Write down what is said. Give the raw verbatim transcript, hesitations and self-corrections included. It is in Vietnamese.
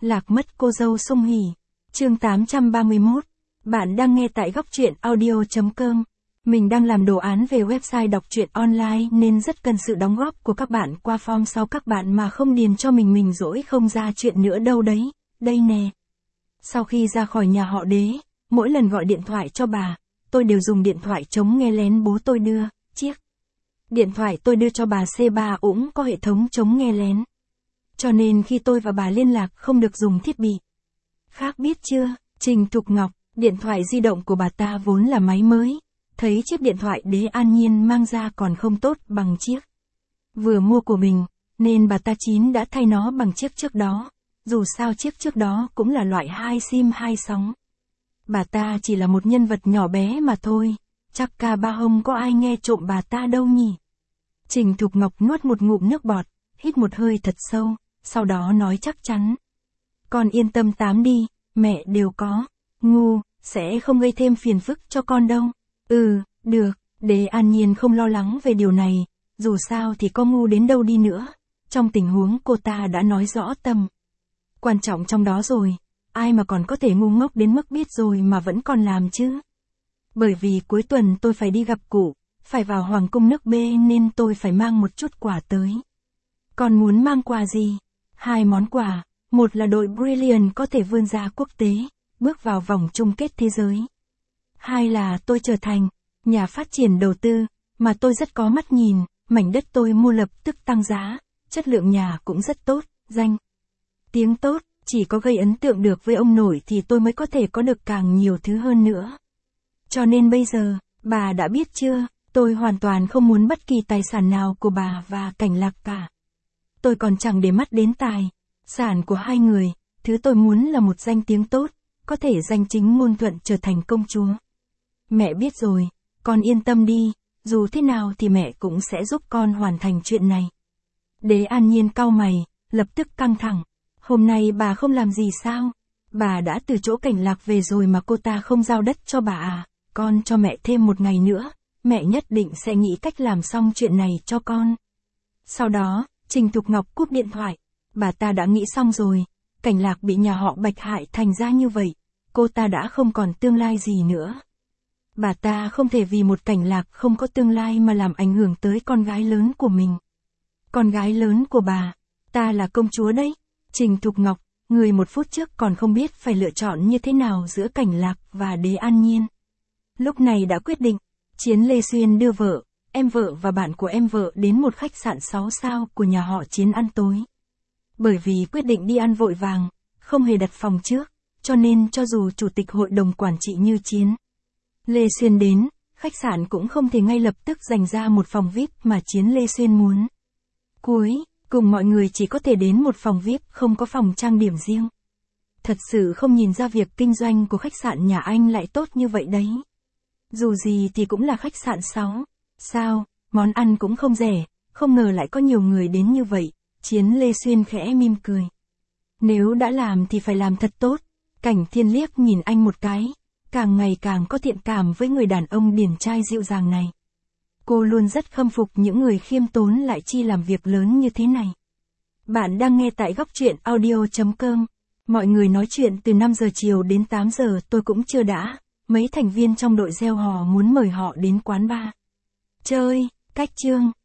Lạc mất cô dâu Sung Hỉ. Chương tám trăm ba mươi mốt. Bạn đang nghe tại góc truyện audio chấm com. Mình đang làm đồ án về website đọc truyện online nên rất cần sự đóng góp của các bạn qua form sau các bạn mà không điền cho mình mình dỗi không ra chuyện nữa đâu đấy. Đây nè. Sau khi ra khỏi nhà họ Đế, mỗi lần gọi điện thoại cho bà, tôi đều dùng điện thoại chống nghe lén bố tôi đưa, chiếc. Điện thoại tôi đưa cho bà xê ba cũng có hệ thống chống nghe lén. Cho nên khi tôi và bà liên lạc không được dùng thiết bị khác biết chưa, Trình Thục Ngọc, điện thoại di động của bà ta vốn là máy mới. Thấy chiếc điện thoại Đế An Nhiên mang ra còn không tốt bằng chiếc vừa mua của mình, nên bà ta chín đã thay nó bằng chiếc trước đó. Dù sao chiếc trước đó cũng là loại hai sim hai sóng. Bà ta chỉ là một nhân vật nhỏ bé mà thôi, chắc ca ba hông có ai nghe trộm bà ta đâu nhỉ. Trình Thục Ngọc nuốt một ngụm nước bọt, hít một hơi thật sâu, sau đó nói chắc chắn. Con yên tâm tám đi, mẹ đều có. Ngu, sẽ không gây thêm phiền phức cho con đâu. Ừ, được, Đế An Nhiên không lo lắng về điều này, dù sao thì có ngu đến đâu đi nữa. Trong tình huống cô ta đã nói rõ tầm quan trọng trong đó rồi, ai mà còn có thể ngu ngốc đến mức biết rồi mà vẫn còn làm chứ. Bởi vì cuối tuần tôi phải đi gặp cụ, phải vào Hoàng cung nước B nên tôi phải mang một chút quà tới. Con muốn mang quà gì? Hai món quà, một là đội Brilliant có thể vươn ra quốc tế, bước vào vòng chung kết thế giới. Hai là tôi trở thành nhà phát triển đầu tư, mà tôi rất có mắt nhìn, mảnh đất tôi mua lập tức tăng giá, chất lượng nhà cũng rất tốt, danh tiếng tốt, chỉ có gây ấn tượng được với ông nổi thì tôi mới có thể có được càng nhiều thứ hơn nữa. Cho nên bây giờ, bà đã biết chưa, tôi hoàn toàn không muốn bất kỳ tài sản nào của bà và Cảnh Lạc cả. Tôi còn chẳng để mắt đến tài sản của hai người, thứ tôi muốn là một danh tiếng tốt, có thể danh chính ngôn thuận trở thành công chúa. Mẹ biết rồi, con yên tâm đi, dù thế nào thì mẹ cũng sẽ giúp con hoàn thành chuyện này. Đế An Nhiên cau mày, lập tức căng thẳng. Hôm nay bà không làm gì sao? Bà đã từ chỗ Cảnh Lạc về rồi mà cô ta không giao đất cho bà à? Con cho mẹ thêm một ngày nữa, mẹ nhất định sẽ nghĩ cách làm xong chuyện này cho con. Sau đó, Trình Thục Ngọc cúp điện thoại. Bà ta đã nghĩ xong rồi, Cảnh Lạc bị nhà họ Bạch hại thành ra như vậy, cô ta đã không còn tương lai gì nữa. Bà ta không thể vì một Cảnh Lạc không có tương lai mà làm ảnh hưởng tới con gái lớn của mình. Con gái lớn của bà, ta là công chúa đấy. Trình Thục Ngọc, người một phút trước còn không biết phải lựa chọn như thế nào giữa Cảnh Lạc và Đế An Nhiên. Lúc này đã quyết định, Chiến Lê Xuyên đưa vợ, em vợ và bạn của em vợ đến một khách sạn sáu sao của nhà họ Chiến ăn tối. Bởi vì quyết định đi ăn vội vàng, không hề đặt phòng trước, cho nên cho dù chủ tịch hội đồng quản trị như Chiến Lê Xuyên đến, khách sạn cũng không thể ngay lập tức dành ra một phòng vi ai pi mà Chiến Lê Xuyên muốn. Cuối cùng mọi người chỉ có thể đến một phòng vi ai pi không có phòng trang điểm riêng. Thật sự không nhìn ra việc kinh doanh của khách sạn nhà anh lại tốt như vậy đấy. Dù gì thì cũng là khách sạn sáu sao, món ăn cũng không rẻ, không ngờ lại có nhiều người đến như vậy. Chiến Lê Xuyên khẽ mỉm cười. Nếu đã làm thì phải làm thật tốt. Cảnh Thiên liếc nhìn anh một cái, càng ngày càng có thiện cảm với người đàn ông điển trai dịu dàng này. Cô luôn rất khâm phục những người khiêm tốn lại chi làm việc lớn như thế này. Bạn đang nghe tại góc truyện audio chấm com. Mọi người nói chuyện từ năm giờ chiều đến tám giờ tôi cũng chưa đã. Mấy thành viên trong đội gieo hò muốn mời họ đến quán bar chơi, cách chương.